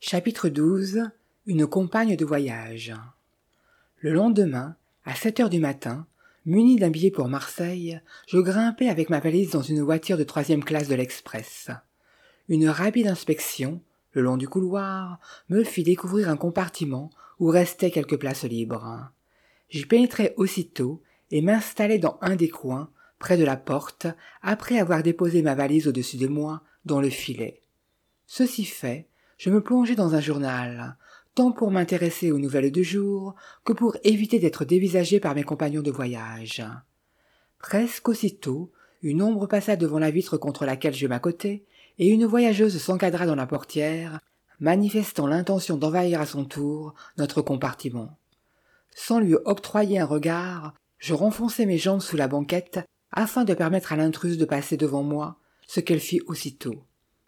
Chapitre 12. Une compagne de voyage. Le lendemain, à 7 heures du matin, muni d'un billet pour Marseille, je grimpai avec ma valise dans une voiture de 3e classe de l'Express. Une rapide inspection, le long du couloir, me fit découvrir un compartiment où restaient quelques places libres. J'y pénétrai aussitôt et m'installai dans un des coins, près de la porte, après avoir déposé ma valise au-dessus de moi, dans le filet. Ceci fait, je me plongeai dans un journal, tant pour m'intéresser aux nouvelles du jour que pour éviter d'être dévisagé par mes compagnons de voyage. Presque aussitôt, une ombre passa devant la vitre contre laquelle je m'accotai, et une voyageuse s'encadra dans la portière, manifestant l'intention d'envahir à son tour notre compartiment. Sans lui octroyer un regard, je renfonçai mes jambes sous la banquette afin de permettre à l'intruse de passer devant moi, ce qu'elle fit aussitôt.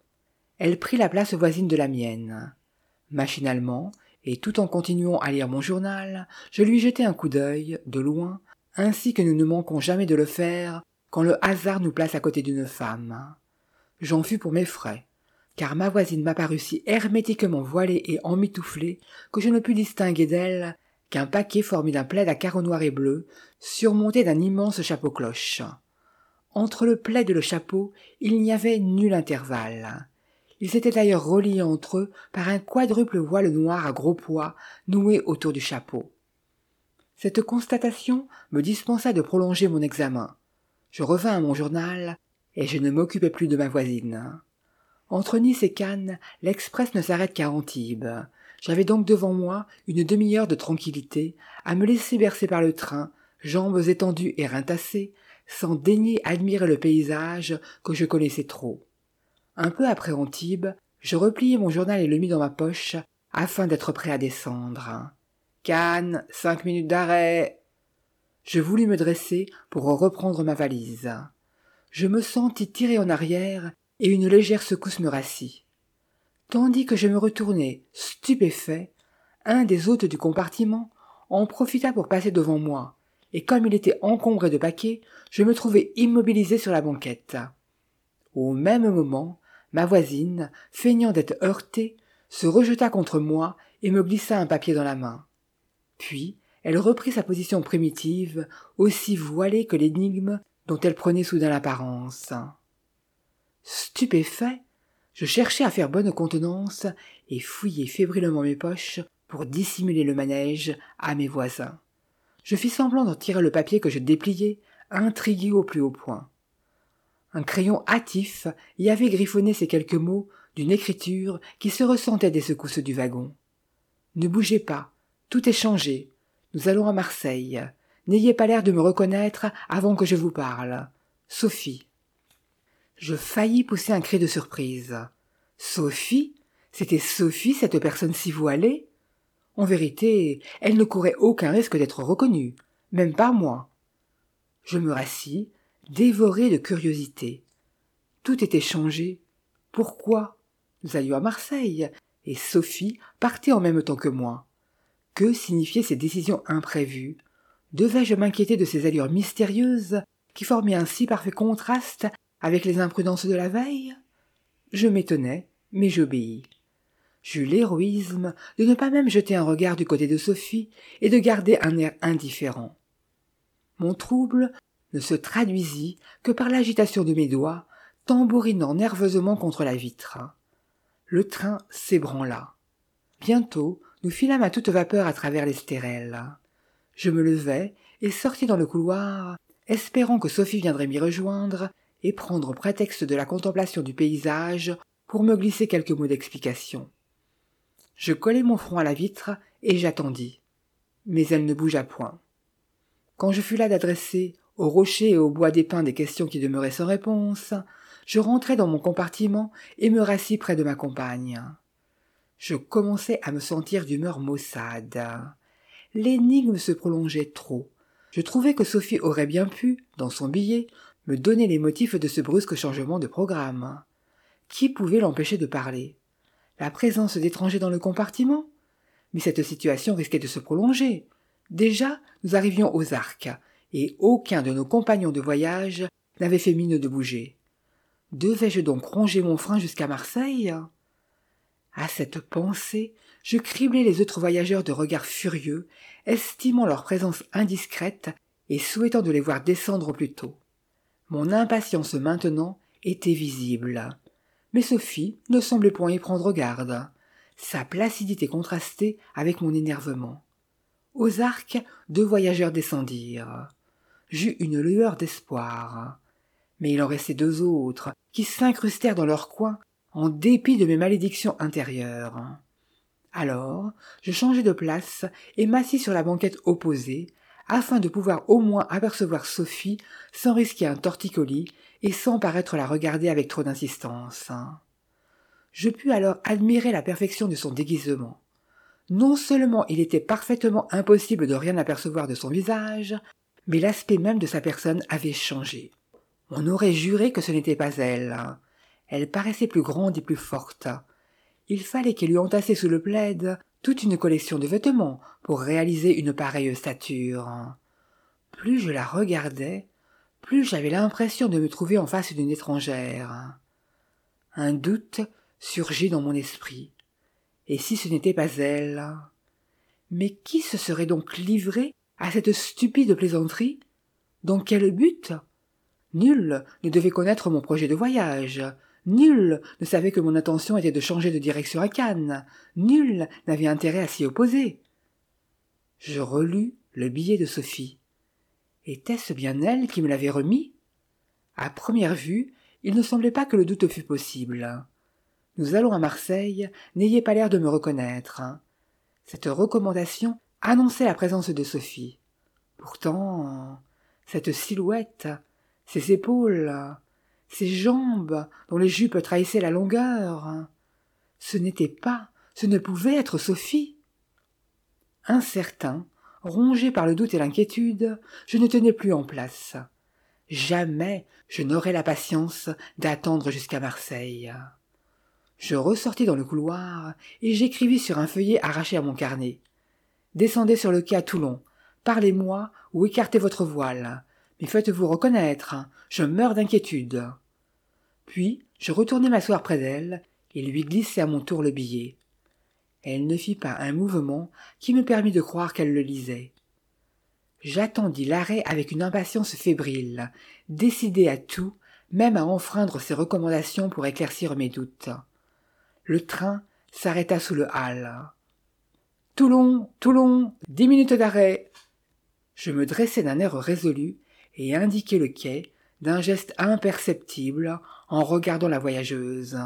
Elle prit la place voisine de la mienne. Machinalement, et tout en continuant à lire mon journal, je lui jetai un coup d'œil, de loin, ainsi que nous ne manquons jamais de le faire quand le hasard nous place à côté d'une femme. J'en fus pour mes frais, car ma voisine m'apparut si hermétiquement voilée et emmitouflée que je ne pus distinguer d'elle qu'un paquet formé d'un plaid à carreaux noirs et bleus, surmonté d'un immense chapeau-cloche. Entre le plaid et le chapeau, il n'y avait nul intervalle. Ils étaient d'ailleurs reliés entre eux par un quadruple voile noir à gros pois noué autour du chapeau. Cette constatation me dispensa de prolonger mon examen. Je revins à mon journal, et je ne m'occupais plus de ma voisine. Entre Nice et Cannes, l'express ne s'arrête qu'à Antibes. J'avais donc devant moi une demi-heure de tranquillité, à me laisser bercer par le train, jambes étendues et reins tassés, sans daigner admirer le paysage que je connaissais trop. Un peu après Antibes, je repliai mon journal et le mis dans ma poche, afin d'être prêt à descendre. « Cannes, 5 minutes d'arrêt !» Je voulus me dresser pour reprendre ma valise. Je me sentis tirer en arrière et une légère secousse me rassit. Tandis que je me retournais, stupéfait, un des hôtes du compartiment en profita pour passer devant moi, et comme il était encombré de paquets, je me trouvai immobilisé sur la banquette. Au même moment, ma voisine, feignant d'être heurtée, se rejeta contre moi et me glissa un papier dans la main. Puis, elle reprit sa position primitive, aussi voilée que l'énigme dont elle prenait soudain l'apparence. Stupéfait, je cherchai à faire bonne contenance et fouillai fébrilement mes poches pour dissimuler le manège à mes voisins. Je fis semblant d'en tirer le papier que je dépliai, intrigué au plus haut point. Un crayon hâtif y avait griffonné ces quelques mots d'une écriture qui se ressentait des secousses du wagon. « Ne bougez pas, tout est changé. Nous allons à Marseille. N'ayez pas l'air de me reconnaître avant que je vous parle. Sophie. » Je faillis pousser un cri de surprise. Sophie ? C'était Sophie, cette personne si voilée ? En vérité, elle ne courait aucun risque d'être reconnue, même par moi. Je me rassis, dévoré de curiosité. Tout était changé. Pourquoi ? Nous allions à Marseille, et Sophie partait en même temps que moi. Que signifiaient ces décisions imprévues ? Devais-je m'inquiéter de ces allures mystérieuses qui formaient un si parfait contraste avec les imprudences de la veille ? Je m'étonnais, mais j'obéis. J'eus l'héroïsme de ne pas même jeter un regard du côté de Sophie et de garder un air indifférent. Mon trouble ne se traduisit que par l'agitation de mes doigts, tambourinant nerveusement contre la vitre. Le train s'ébranla. Bientôt, nous filâmes à toute vapeur à travers les stérelles. Je me levai et sortis dans le couloir, espérant que Sophie viendrait m'y rejoindre et prendre prétexte de la contemplation du paysage pour me glisser quelques mots d'explication. Je collai mon front à la vitre et j'attendis. Mais elle ne bougea point. Quand je fus là d'adresser aux rochers et aux bois d'épins des questions qui demeuraient sans réponse, je rentrai dans mon compartiment et me rassis près de ma compagne. Je commençais à me sentir d'humeur maussade. L'énigme se prolongeait trop. Je trouvais que Sophie aurait bien pu, dans son billet, me donner les motifs de ce brusque changement de programme. Qui pouvait l'empêcher de parler ? La présence d'étrangers dans le compartiment ? Mais cette situation risquait de se prolonger. Déjà, nous arrivions aux Arcs, et aucun de nos compagnons de voyage n'avait fait mine de bouger. Devais-je donc ronger mon frein jusqu'à Marseille ? À cette pensée, je criblai les autres voyageurs de regards furieux, estimant leur présence indiscrète et souhaitant de les voir descendre au plus tôt. Mon impatience maintenant était visible. Mais Sophie ne semblait point y prendre garde. Sa placidité contrastait avec mon énervement. Aux arcs, 2 voyageurs descendirent. J'eus une lueur d'espoir. Mais il en restait 2 autres, qui s'incrustèrent dans leur coin, en dépit de mes malédictions intérieures. Alors, je changeai de place et m'assis sur la banquette opposée, afin de pouvoir au moins apercevoir Sophie sans risquer un torticolis et sans paraître la regarder avec trop d'insistance. Je pus alors admirer la perfection de son déguisement. Non seulement il était parfaitement impossible de rien apercevoir de son visage, mais l'aspect même de sa personne avait changé. On aurait juré que ce n'était pas elle. Elle paraissait plus grande et plus forte. Il fallait qu'elle eût entassé sous le plaid toute une collection de vêtements pour réaliser une pareille stature. Plus je la regardais, plus j'avais l'impression de me trouver en face d'une étrangère. Un doute surgit dans mon esprit. Et si ce n'était pas elle? Mais qui se serait donc livré à cette stupide plaisanterie? Dans quel but? Nul ne devait connaître mon projet de voyage. Nul ne savait que mon intention était de changer de direction à Cannes. Nul n'avait intérêt à s'y opposer. Je relus le billet de Sophie. Était-ce bien elle qui me l'avait remis? À première vue, il ne semblait pas que le doute fût possible. Nous allons à Marseille, n'ayez pas l'air de me reconnaître. Cette recommandation annonçait la présence de Sophie. Pourtant, cette silhouette, ces épaules, ces jambes dont les jupes trahissaient la longueur, ce n'était pas, ce ne pouvait être Sophie. Incertain, rongé par le doute et l'inquiétude, je ne tenais plus en place. Jamais je n'aurais la patience d'attendre jusqu'à Marseille. Je ressortis dans le couloir et j'écrivis sur un feuillet arraché à mon carnet. « Descendez sur le quai à Toulon. Parlez-moi ou écartez votre voile. Mais faites-vous reconnaître. Je meurs d'inquiétude. » Puis je retournai m'asseoir près d'elle et lui glissai à mon tour le billet. Elle ne fit pas un mouvement qui me permit de croire qu'elle le lisait. J'attendis l'arrêt avec une impatience fébrile, décidée à tout, même à enfreindre ses recommandations pour éclaircir mes doutes. Le train s'arrêta sous le hall. « Toulon, Toulon, 10 minutes d'arrêt !» Je me dressai d'un air résolu et indiquai le quai d'un geste imperceptible en regardant la voyageuse.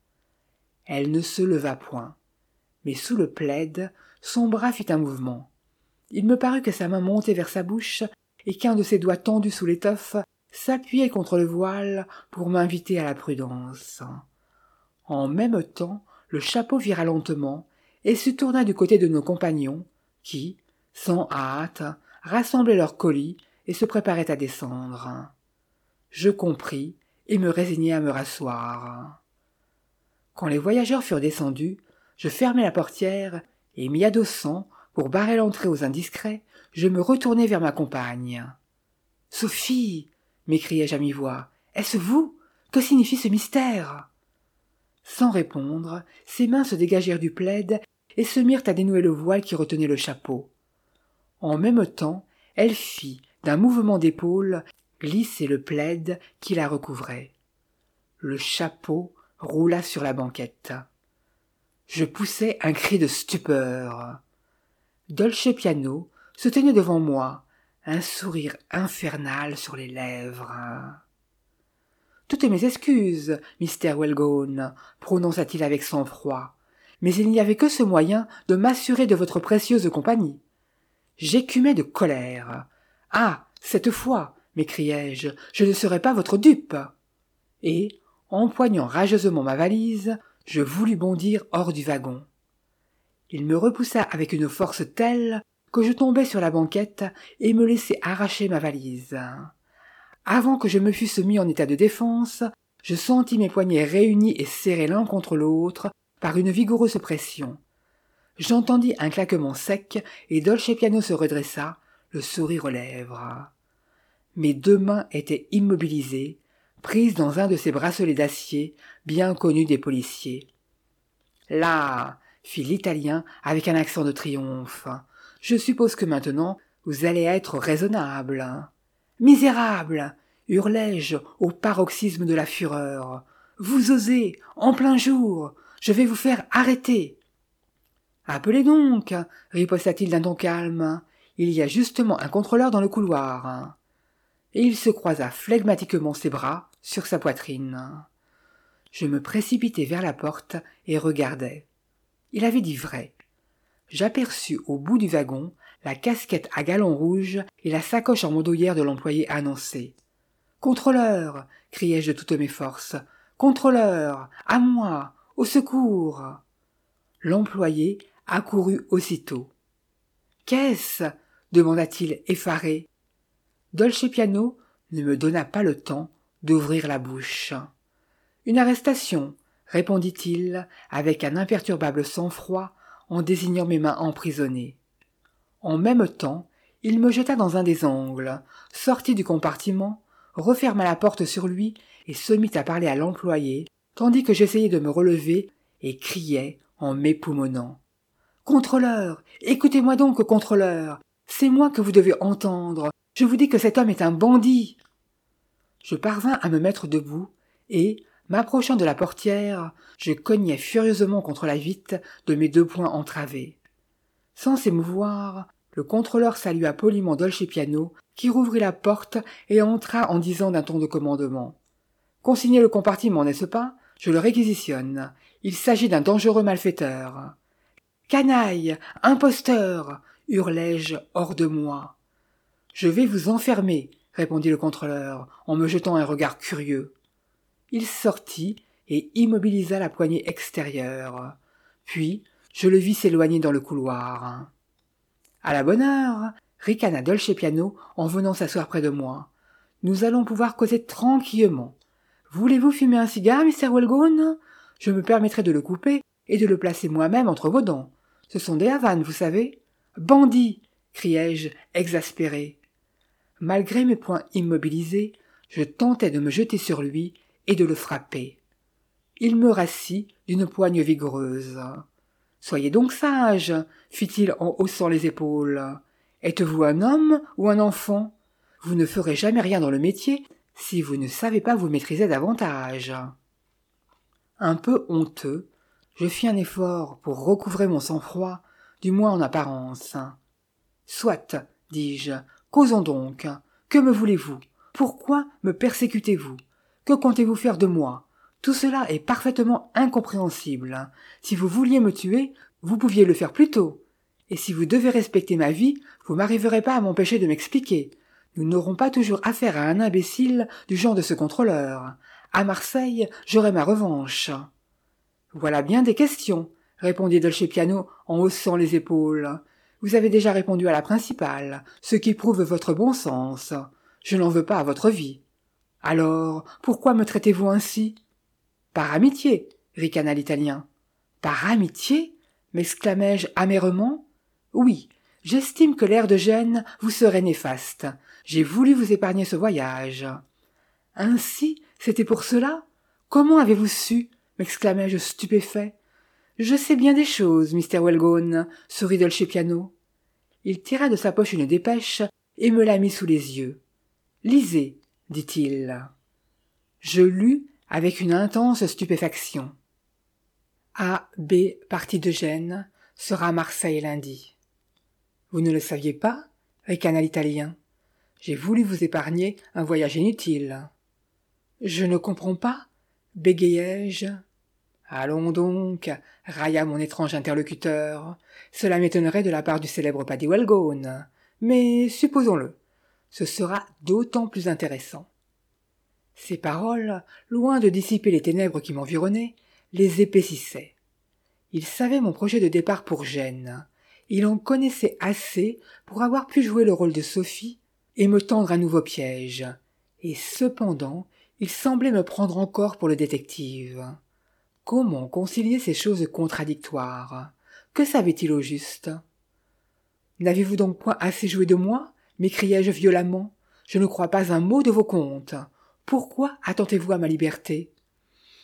Elle ne se leva point, mais sous le plaid, son bras fit un mouvement. Il me parut que sa main montait vers sa bouche et qu'un de ses doigts tendus sous l'étoffe s'appuyait contre le voile pour m'inviter à la prudence. En même temps, le chapeau vira lentement et se tourna du côté de nos compagnons qui, sans hâte, rassemblaient leurs colis et se préparaient à descendre. Je compris et me résignai à me rasseoir. Quand les voyageurs furent descendus, je fermai la portière et, m'y adossant pour barrer l'entrée aux indiscrets, je me retournai vers ma compagne. « Sophie !» m'écriai-je à mi-voix. « Est-ce vous? Que signifie ce mystère ?» Sans répondre, ses mains se dégagèrent du plaid et se mirent à dénouer le voile qui retenait le chapeau. En même temps, elle fit, d'un mouvement d'épaule, glisser le plaid qui la recouvrait. Le chapeau roula sur la banquette. Je poussai un cri de stupeur. Dolce Piano se tenait devant moi, un sourire infernal sur les lèvres. « Toutes mes excuses, Mr. Wellgone, prononça-t-il avec sang-froid, mais il n'y avait que ce moyen de m'assurer de votre précieuse compagnie. J'écumais de colère. Ah, cette fois, m'écriai-je, je ne serai pas votre dupe. Et, empoignant rageusement ma valise, je voulus bondir hors du wagon. Il me repoussa avec une force telle que je tombai sur la banquette et me laissai arracher ma valise. Avant que je me fusse mis en état de défense, je sentis mes poignets réunis et serrés l'un contre l'autre par une vigoureuse pression. J'entendis un claquement sec et Dolce Piano se redressa, le sourire aux lèvres. Mes 2 mains étaient immobilisées, prises dans un de ces bracelets d'acier bien connus des policiers. Là, fit l'Italien avec un accent de triomphe. Je suppose que maintenant vous allez être raisonnable. Misérable, hurlai-je au paroxysme de la fureur. Vous osez, en plein jour, je vais vous faire arrêter. Appelez donc, riposta-t-il d'un ton calme. Il y a justement un contrôleur dans le couloir. Et il se croisa flegmatiquement ses bras sur sa poitrine. Je me précipitai vers la porte et regardai. Il avait dit vrai. J'aperçus au bout du wagon la casquette à galons rouges et la sacoche en bandoulière de l'employé annoncé. « Contrôleur !» criai-je de toutes mes forces. « Contrôleur ! À moi ! Au secours !» L'employé accourut aussitôt. « Qu'est-ce » demanda-t-il effaré. Dolce Piano ne me donna pas le temps d'ouvrir la bouche. « Une arrestation !» répondit-il avec un imperturbable sang-froid en désignant mes mains emprisonnées. En même temps, il me jeta dans un des angles, sortit du compartiment, referma la porte sur lui et se mit à parler à l'employé, tandis que j'essayais de me relever et criais en m'époumonnant. « Contrôleur, écoutez-moi donc, contrôleur, c'est moi que vous devez entendre, je vous dis que cet homme est un bandit !» Je parvins à me mettre debout et, m'approchant de la portière, je cognai furieusement contre la vitre de mes 2 poings entravés. Sans s'émouvoir, le contrôleur salua poliment Dolce Piano, qui rouvrit la porte et entra en disant d'un ton de commandement. « Consignez le compartiment, n'est-ce pas ? Je le réquisitionne. Il s'agit d'un dangereux malfaiteur. »« Canaille ! Imposteur !» hurlai-je hors de moi. « Je vais vous enfermer, » répondit le contrôleur, en me jetant un regard curieux. Il sortit et immobilisa la poignée extérieure. Puis, je le vis s'éloigner dans le couloir. « À la bonne heure !» ricana Dolce Piano en venant s'asseoir près de moi. « Nous allons pouvoir causer tranquillement. Voulez-vous fumer un cigare, Mr. Wellgone ? Je me permettrai de le couper et de le placer moi-même entre vos dents. Ce sont des Havanes, vous savez. »« Bandit !» criai-je, exaspéré. Malgré mes poings immobilisés, je tentai de me jeter sur lui et de le frapper. Il me rassit d'une poigne vigoureuse. « Soyez donc sage !» fit-il en haussant les épaules. « Êtes-vous un homme ou un enfant ? Vous ne ferez jamais rien dans le métier si vous ne savez pas vous maîtriser davantage. » Un peu honteux, je fis un effort pour recouvrer mon sang-froid, du moins en apparence. « Soit, dis-je, causons donc. Que me voulez-vous ? Pourquoi me persécutez-vous ? Que comptez-vous faire de moi ? Tout cela est parfaitement incompréhensible. Si vous vouliez me tuer, vous pouviez le faire plus tôt. Et si vous devez respecter ma vie, vous n'arriverez pas à m'empêcher de m'expliquer. Nous n'aurons pas toujours affaire à un imbécile du genre de ce contrôleur. À Marseille, j'aurai ma revanche. »« Voilà bien des questions, » répondit Dolce Piano en haussant les épaules. « Vous avez déjà répondu à la principale, ce qui prouve votre bon sens. Je n'en veux pas à votre vie. Alors, pourquoi me traitez-vous ainsi ? » ?»« Par amitié, » ricana l'Italien. « Par amitié » m'exclamai-je amèrement. « Oui, j'estime que l'air de gêne vous serait néfaste. J'ai voulu vous épargner ce voyage. »« Ainsi, c'était pour cela ? Comment avez-vous su ?» m'exclamai-je stupéfait. « Je sais bien des choses, Mr. Wellgone, » sourit Dolce Piano. Il tira de sa poche une dépêche et me la mit sous les yeux. « Lisez, » dit-il. Je lus avec une intense stupéfaction. A. B. partie de Gênes sera à Marseille lundi. « Vous ne le saviez pas ?» ricana l'Italien. « J'ai voulu vous épargner un voyage inutile. »« Je ne comprends pas, » bégayai-je. « Allons donc, » railla mon étrange interlocuteur. « Cela m'étonnerait de la part du célèbre Paddy Wellgone. Mais supposons-le. Ce sera d'autant plus intéressant. » Ces paroles, loin de dissiper les ténèbres qui m'environnaient, les épaississaient. Il savait mon projet de départ pour Gênes. Il en connaissait assez pour avoir pu jouer le rôle de Sophie et me tendre un nouveau piège. Et cependant, il semblait me prendre encore pour le détective. Comment concilier ces choses contradictoires ? Que savait-il au juste ? « N'avez-vous donc point assez joué de moi ?» m'écriai-je violemment. « Je ne crois pas un mot de vos contes. Pourquoi attentez-vous à ma liberté ?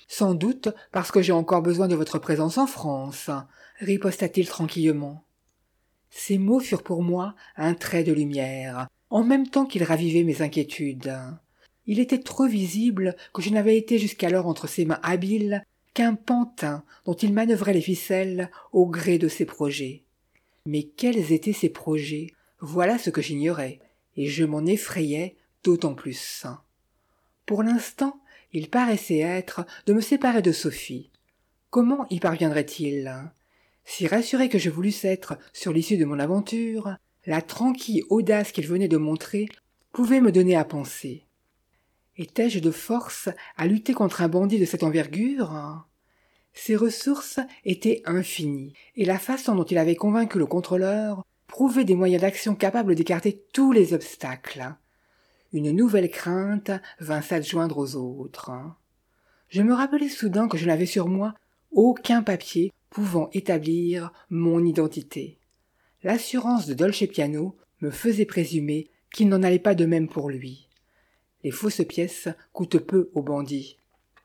Sans doute parce que j'ai encore besoin de votre présence en France, riposta-t-il tranquillement. Ces mots furent pour moi un trait de lumière, en même temps qu'ils ravivaient mes inquiétudes. Il était trop visible que je n'avais été jusqu'alors entre ses mains habiles qu'un pantin dont il manœuvrait les ficelles au gré de ses projets. Mais quels étaient ces projets? Voilà ce que j'ignorais, et je m'en effrayais d'autant plus. Pour l'instant, il paraissait être de me séparer de Sophie. Comment y parviendrait-il? Si rassuré que je voulusse être sur l'issue de mon aventure, la tranquille audace qu'il venait de montrer pouvait me donner à penser. Étais-je de force à lutter contre un bandit de cette envergure? Ses ressources étaient infinies, et la façon dont il avait convaincu le contrôleur prouvait des moyens d'action capables d'écarter tous les obstacles. Une nouvelle crainte vint s'adjoindre aux autres. Je me rappelai soudain que je n'avais sur moi aucun papier pouvant établir mon identité. L'assurance de Dolce Piano me faisait présumer qu'il n'en allait pas de même pour lui. Les fausses pièces coûtent peu aux bandits.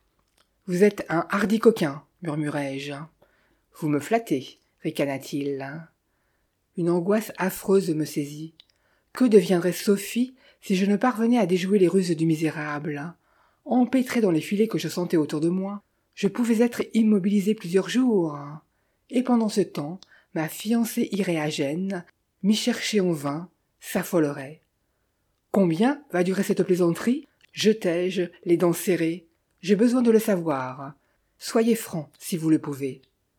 « Vous êtes un hardi coquin, murmurai-je. « Vous me flattez, ricana-t-il. Une angoisse affreuse me saisit. Que deviendrait Sophie si je ne parvenais à déjouer les ruses du misérable? Empêtré dans les filets que je sentais autour de moi, je pouvais être immobilisé plusieurs jours. Et pendant ce temps, ma fiancée irait à Gênes, m'y chercher en vain, s'affolerait. Combien va durer cette plaisanterie? Jetai-je, les dents serrées. J'ai besoin de le savoir. Soyez franc, si vous le pouvez.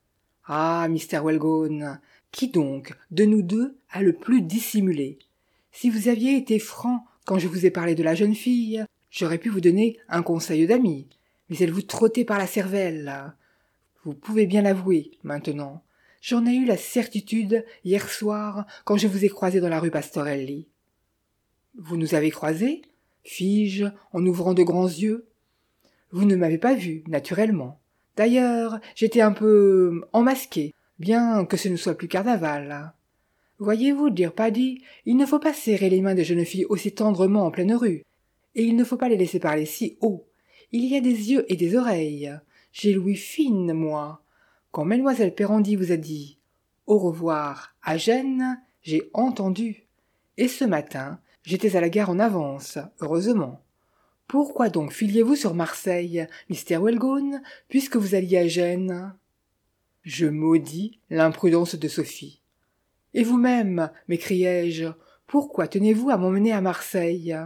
Ah, Mr. Wellgone, qui donc, de nous deux, a le plus dissimulé? Si vous aviez été franc quand je vous ai parlé de la jeune fille, j'aurais pu vous donner un conseil d'ami, mais elle vous trottait par la cervelle. Vous pouvez bien l'avouer, maintenant. J'en ai eu la certitude hier soir quand je vous ai croisé dans la rue Pastorelli. Vous nous avez croisés? Fis-je, en ouvrant de grands yeux. Vous ne m'avez pas vu, naturellement. D'ailleurs, j'étais un peu emmasqué, bien que ce ne soit plus carnaval. Voyez-vous, dear Paddy, il ne faut pas serrer les mains des jeunes filles aussi tendrement en pleine rue, et il ne faut pas les laisser parler si haut. Il y a des yeux et des oreilles. J'ai l'ouïe fine, moi. Quand mademoiselle Pérandi vous a dit « Au revoir, à Gênes », j'ai entendu. Et ce matin, j'étais à la gare en avance, heureusement. Pourquoi donc filiez-vous sur Marseille, Mr. Wellgone, puisque vous alliez à Gênes? Je maudis l'imprudence de Sophie. Et vous-même, m'écriai-je, pourquoi tenez-vous à m'emmener à Marseille?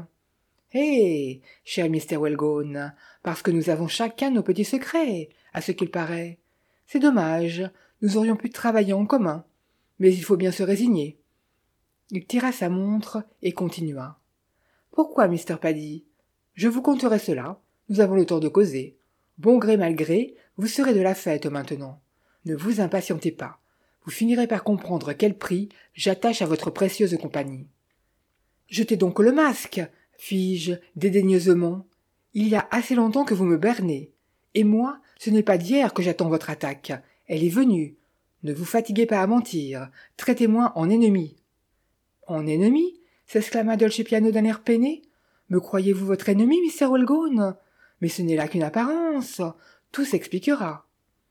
Eh, cher Mr. Wellgone, parce que nous avons chacun nos petits secrets, à ce qu'il paraît. C'est dommage, nous aurions pu travailler en commun, mais il faut bien se résigner. Il tira sa montre et continua. Pourquoi, Mr. Paddy? Je vous conterai cela, nous avons le temps de causer. Bon gré mal gré, vous serez de la fête maintenant. Ne vous impatientez pas. Vous finirez par comprendre quel prix j'attache à votre précieuse compagnie. Jetez donc le masque, fis-je dédaigneusement. Il y a assez longtemps que vous me bernez. Et moi, ce n'est pas d'hier que j'attends votre attaque. Elle est venue. Ne vous fatiguez pas à mentir. Traitez-moi en ennemi. En ennemi? S'exclama Dolce Piano d'un air peiné. Me croyez-vous votre ennemi, Mr. Wellgone? Mais ce n'est là qu'une apparence. Tout s'expliquera.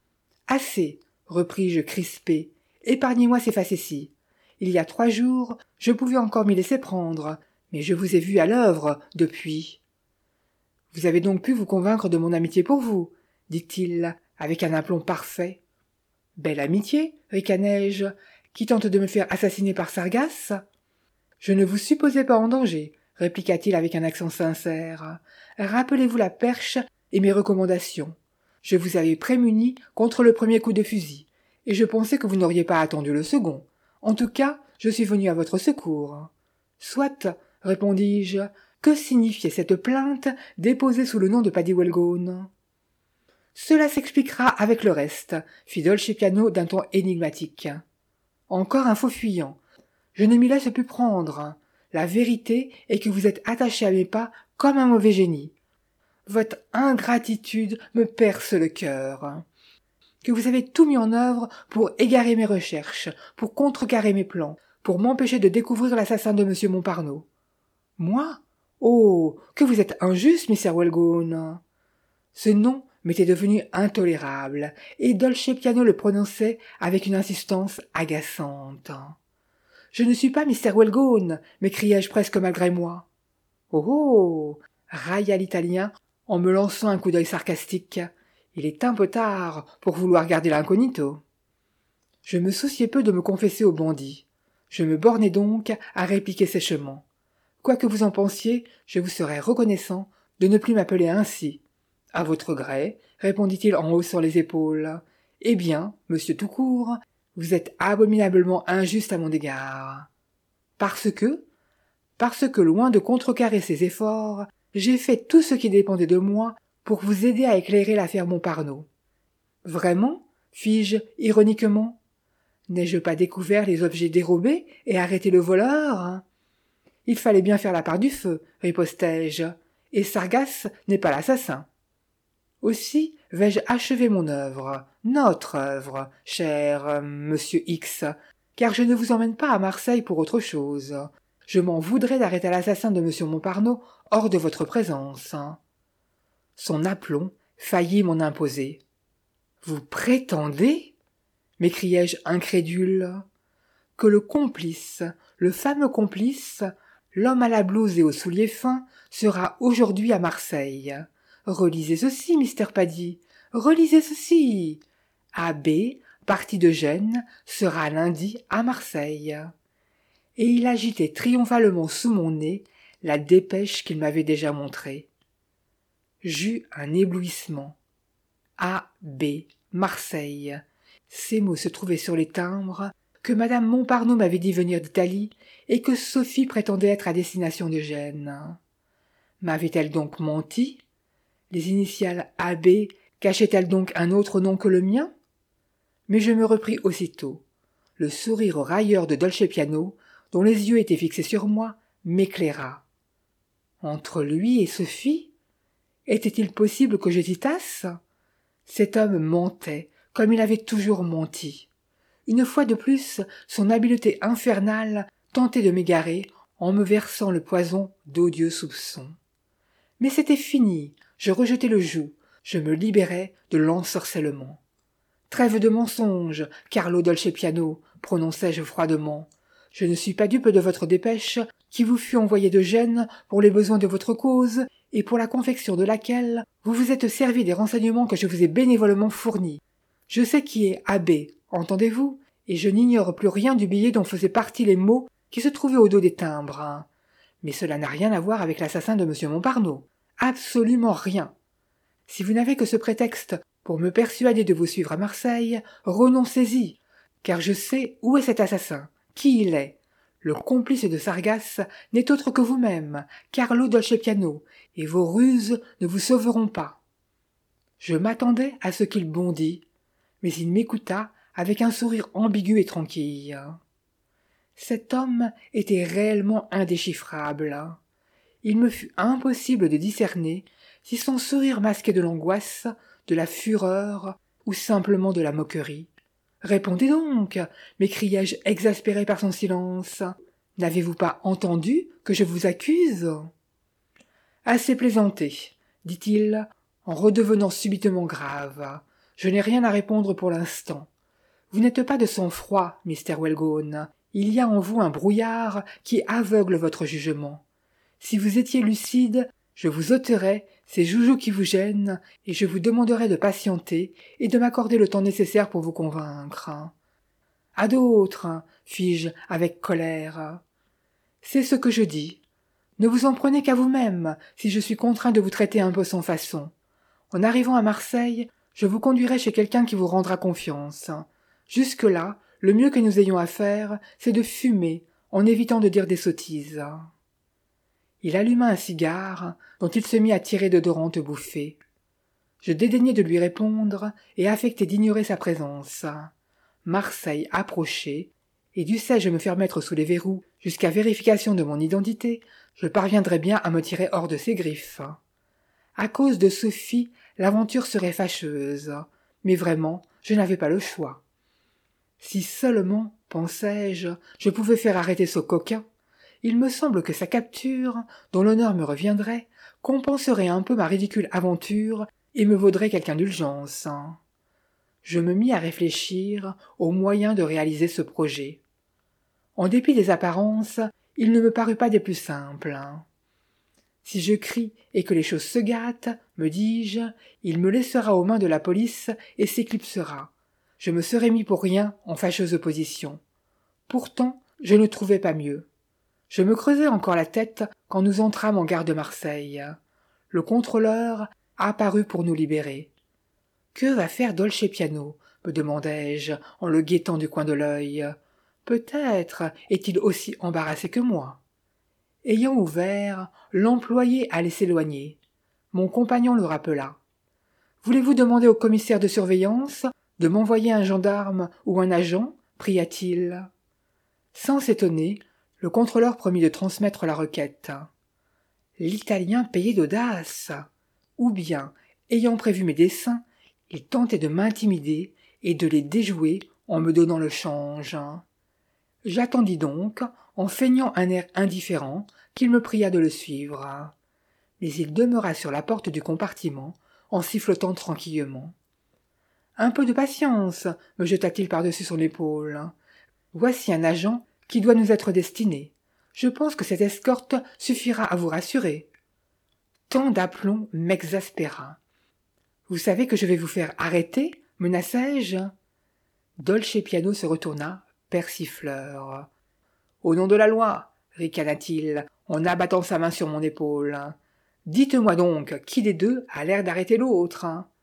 Assez, repris-je crispé. Épargnez-moi ces facéties. Il y a 3 jours, je pouvais encore m'y laisser prendre, mais je vous ai vu à l'œuvre depuis. Vous avez donc pu vous convaincre de mon amitié pour vous, dit-il, avec un aplomb parfait. Belle amitié, ricanai-je, qui tente de me faire assassiner par Sargasse? Je ne vous supposais pas en danger, répliqua-t-il avec un accent sincère. Rappelez-vous la perche et mes recommandations. Je vous avais prémuni contre le premier coup de fusil, et je pensais que vous n'auriez pas attendu le second. En tout cas, je suis venu à votre secours. Soit, répondis-je, que signifiait cette plainte déposée sous le nom de Paddy Wellgone? Cela s'expliquera avec le reste, fit Dolce Piano d'un ton énigmatique. Encore un faux fuyant. Je ne m'y laisse plus prendre. La vérité est que vous êtes attaché à mes pas comme un mauvais génie. Votre ingratitude me perce le cœur. Que vous avez tout mis en œuvre pour égarer mes recherches, pour contrecarrer mes plans, pour m'empêcher de découvrir l'assassin de M. Montparnaud. Moi? Oh, que vous êtes injuste, Mr. Wellgone. Ce nom m'était devenu intolérable, et Dolce Piano le prononçait avec une insistance agaçante. « Je ne suis pas Mr. Wellgone !» m'écriai-je presque malgré moi. « Oh oh !» railla l'Italien en me lançant un coup d'œil sarcastique. « Il est un peu tard pour vouloir garder l'incognito. » Je me souciais peu de me confesser au bandit. Je me bornai donc à répliquer sèchement. « Quoi que vous en pensiez, je vous serais reconnaissant de ne plus m'appeler ainsi. »« À votre gré, » répondit-il en haussant les épaules. « Eh bien, monsieur tout court, vous êtes abominablement injuste à mon égard. »« Parce que, loin de contrecarrer ses efforts, j'ai fait tout ce qui dépendait de moi pour vous aider à éclairer l'affaire Montparnaud. »« Vraiment ?» fis-je ironiquement. « N'ai-je pas découvert les objets dérobés et arrêté le voleur ?»« Il fallait bien faire la part du feu, » ripostai-je, « et Sargasse n'est pas l'assassin. » Aussi vais-je achever mon œuvre, notre œuvre, cher monsieur X, car je ne vous emmène pas à Marseille pour autre chose. Je m'en voudrais d'arrêter l'assassin de monsieur Montparnaud hors de votre présence. Son aplomb faillit m'en imposer. « Vous prétendez ?» m'écriai-je incrédule. « Que le complice, le fameux complice, l'homme à la blouse et aux souliers fins, sera aujourd'hui à Marseille. Relisez ceci, Mister Paddy, relisez ceci. Abbé, parti de Gênes, sera lundi à Marseille. » Et il agitait triomphalement sous mon nez la dépêche qu'il m'avait déjà montrée. J'eus un éblouissement. A.B. Marseille. Ces mots se trouvaient sur les timbres que madame Montparnaud m'avait dit venir d'Italie et que Sophie prétendait être à destination de Gênes. M'avait-elle donc menti? Les initiales A.B. cachaient-elles donc un autre nom que le mien? Mais je me repris aussitôt. Le sourire railleur de Dolce Piano, dont les yeux étaient fixés sur moi, m'éclaira. Entre lui et Sophie? Était-il possible que j'hésitasse? Cet homme mentait, comme il avait toujours menti. Une fois de plus, son habileté infernale tentait de m'égarer en me versant le poison d'odieux soupçons. Mais c'était fini, je rejetai le joug, je me libérai de l'ensorcellement. « Trêve de mensonges, Carlo Dolce Piano, » prononçai-je froidement. « Je ne suis pas dupe de votre dépêche, qui vous fut envoyée de Gênes pour les besoins de votre cause, et pour la confection de laquelle vous vous êtes servi des renseignements que je vous ai bénévolement fournis. Je sais qui est Abbé, entendez-vous, et je n'ignore plus rien du billet dont faisaient partie les mots qui se trouvaient au dos des timbres. Mais cela n'a rien à voir avec l'assassin de M. Montparnaud. Absolument rien. Si vous n'avez que ce prétexte pour me persuader de vous suivre à Marseille, renoncez-y, car je sais où est cet assassin, qui il est. Le complice de Sargasse n'est autre que vous-même, Carlo Dolce Piano, et vos ruses ne vous sauveront pas. » Je m'attendais à ce qu'il bondît, mais il m'écouta avec un sourire ambigu et tranquille. Cet homme était réellement indéchiffrable. Il me fut impossible de discerner si son sourire masquait de l'angoisse, de la fureur ou simplement de la moquerie. « Répondez donc » m'écriai-je exaspéré par son silence. « N'avez-vous pas entendu que je vous accuse ?»« Assez plaisanté, » dit-il, en redevenant subitement grave. « Je n'ai rien à répondre pour l'instant. Vous n'êtes pas de sang-froid, Mr. Wellgone. Il y a en vous un brouillard qui aveugle votre jugement. Si vous étiez lucide, je vous ôterais ces joujoux qui vous gênent, et je vous demanderais de patienter et de m'accorder le temps nécessaire pour vous convaincre. »« À d'autres, » fis-je avec colère. « C'est ce que je dis. Ne vous en prenez qu'à vous-même, si je suis contraint de vous traiter un peu sans façon. En arrivant à Marseille, je vous conduirai chez quelqu'un qui vous rendra confiance. Jusque-là, le mieux que nous ayons à faire, c'est de fumer, en évitant de dire des sottises. » Il alluma un cigare, dont il se mit à tirer d'odorantes bouffées. Je dédaignai de lui répondre et affectai d'ignorer sa présence. Marseille approchait, et dussé-je me faire mettre sous les verrous jusqu'à vérification de mon identité, je parviendrais bien à me tirer hors de ses griffes. À cause de Sophie, l'aventure serait fâcheuse, mais vraiment, je n'avais pas le choix. Si seulement, pensai-je, je pouvais faire arrêter ce coquin, il me semble que sa capture, dont l'honneur me reviendrait, compenserait un peu ma ridicule aventure et me vaudrait quelque indulgence. Je me mis à réfléchir aux moyens de réaliser ce projet. En dépit des apparences, il ne me parut pas des plus simples. Si je crie et que les choses se gâtent, me dis-je, il me laissera aux mains de la police et s'éclipsera. Je me serais mis pour rien en fâcheuse opposition. Pourtant, je ne trouvais pas mieux. Je me creusais encore la tête quand nous entrâmes en gare de Marseille. Le contrôleur apparut pour nous libérer. « Que va faire Dolce Piano ?» me demandai-je en le guettant du coin de l'œil. Peut-être est-il aussi embarrassé que moi. Ayant ouvert, l'employé allait s'éloigner. Mon compagnon le rappela. « Voulez-vous demander au commissaire de surveillance de m'envoyer un gendarme ou un agent ?» pria-t-il. Sans s'étonner, le contrôleur promit de transmettre la requête. L'Italien payait d'audace. Ou bien, ayant prévu mes desseins, il tentait de m'intimider et de les déjouer en me donnant le change. J'attendis donc, en feignant un air indifférent, qu'il me pria de le suivre. Mais il demeura sur la porte du compartiment, en sifflotant tranquillement. « Un peu de patience, me jeta-t-il par-dessus son épaule. Voici un agent qui doit nous être destiné. Je pense que cette escorte suffira à vous rassurer. » Tant d'aplomb m'exaspéra. « Vous savez que je vais vous faire arrêter ?» menaçai-je. Dolce Piano se retourna, persifleur. « Au nom de la loi !» ricana-t-il, en abattant sa main sur mon épaule. « Dites-moi donc, qui des deux a l'air d'arrêter l'autre ?»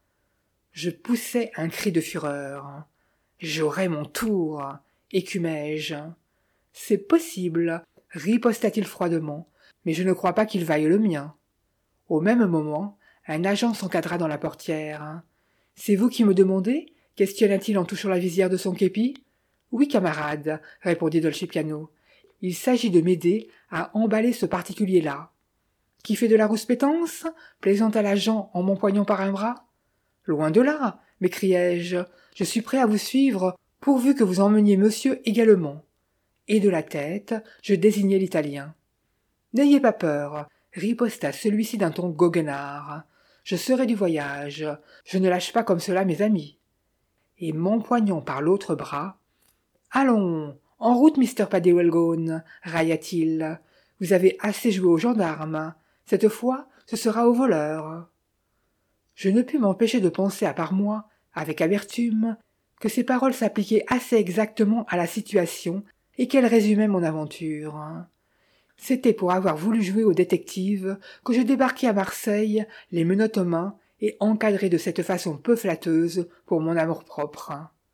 Je poussai un cri de fureur. « J'aurai mon tour !» écumai-je. « C'est possible !» riposta-t-il froidement, « mais je ne crois pas qu'il vaille le mien. » Au même moment, un agent s'encadra dans la portière. « C'est vous qui me demandez ?» questionna-t-il en touchant la visière de son képi. « Oui, camarade, » répondit Dolce Piano. « Il s'agit de m'aider à emballer ce particulier-là. »« Qui fait de la rouspétance ?» plaisanta l'agent en m'empoignant par un bras. « Loin de là !» m'écriai-je. « Je suis prêt à vous suivre, pourvu que vous emmeniez monsieur également. » Et de la tête, je désignai l'Italien. « N'ayez pas peur !» riposta celui-ci d'un ton goguenard. « Je serai du voyage. Je ne lâche pas comme cela mes amis. » Et m'empoignant par l'autre bras. « Allons, en route, Mr. Padewelgone !» railla-t-il. « Vous avez assez joué aux gendarmes. Cette fois, ce sera aux voleurs. » Je ne pus m'empêcher de penser à part moi, avec amertume, que ces paroles s'appliquaient assez exactement à la situation et qu'elles résumaient mon aventure. C'était pour avoir voulu jouer au détective que je débarquai à Marseille, les menottes aux mains, et encadré de cette façon peu flatteuse pour mon amour-propre.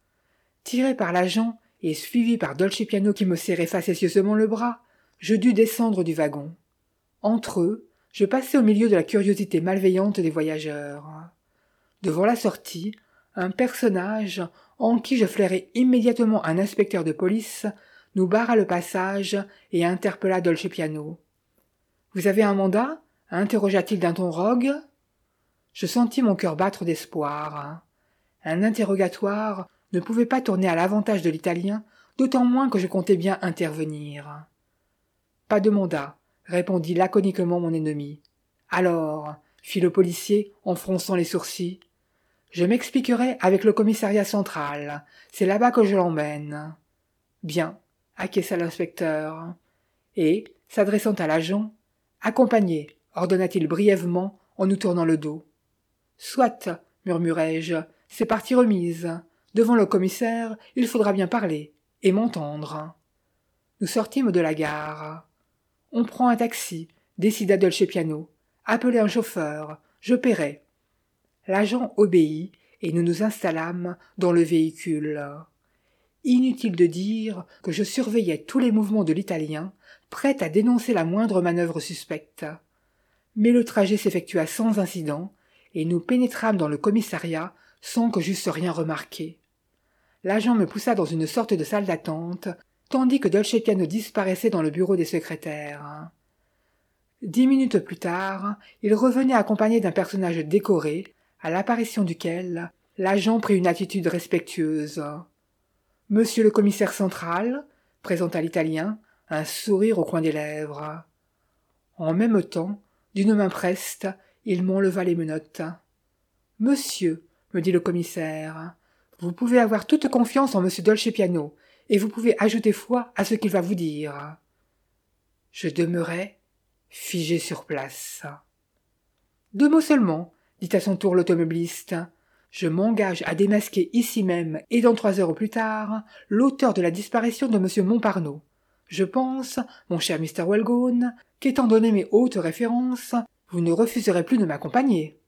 Tiré par l'agent et suivi par Dolce Piano qui me serrait facétieusement le bras, je dus descendre du wagon. Entre eux, je passai au milieu de la curiosité malveillante des voyageurs. Devant la sortie, un personnage, en qui je flairai immédiatement un inspecteur de police, nous barra le passage et interpella Dolce Piano. « Vous avez un mandat ?» interrogea-t-il d'un ton rogue. Je sentis mon cœur battre d'espoir. Un interrogatoire ne pouvait pas tourner à l'avantage de l'Italien, d'autant moins que je comptais bien intervenir. « Pas de mandat, » répondit laconiquement mon ennemi. « Alors, » fit le policier en fronçant les sourcils, « je m'expliquerai avec le commissariat central, c'est là-bas que je l'emmène. »« Bien, » acquiesça l'inspecteur. Et, s'adressant à l'agent, « Accompagnez, » ordonna-t-il brièvement en nous tournant le dos. « Soit, » murmurai-je, « c'est partie remise. Devant le commissaire, il faudra bien parler, et m'entendre. » Nous sortîmes de la gare. « On prend un taxi, » décida Dolce Piano. « Appelez un chauffeur, je paierai. » L'agent obéit, et nous nous installâmes dans le véhicule. Inutile de dire que je surveillais tous les mouvements de l'Italien, prêt à dénoncer la moindre manœuvre suspecte. Mais le trajet s'effectua sans incident, et nous pénétrâmes dans le commissariat sans que j'eusse rien remarqué. L'agent me poussa dans une sorte de salle d'attente, tandis que Dolce Piano disparaissait dans le bureau des secrétaires. 10 minutes plus tard, il revenait accompagné d'un personnage décoré, à l'apparition duquel l'agent prit une attitude respectueuse. « Monsieur le commissaire central » présenta l'Italien, un sourire au coin des lèvres. En même temps, d'une main preste, il m'enleva les menottes. « Monsieur, me dit le commissaire, vous pouvez avoir toute confiance en monsieur Dolcepiano, et vous pouvez ajouter foi à ce qu'il va vous dire. Je demeurai figé sur place. 2 mots seulement, dit à son tour l'automobiliste. Je m'engage à démasquer ici même et dans 3 heures au plus tard l'auteur de la disparition de monsieur Montparnaud. Je pense, mon cher Mr. Walgone, qu'étant donné mes hautes références, vous ne refuserez plus de m'accompagner.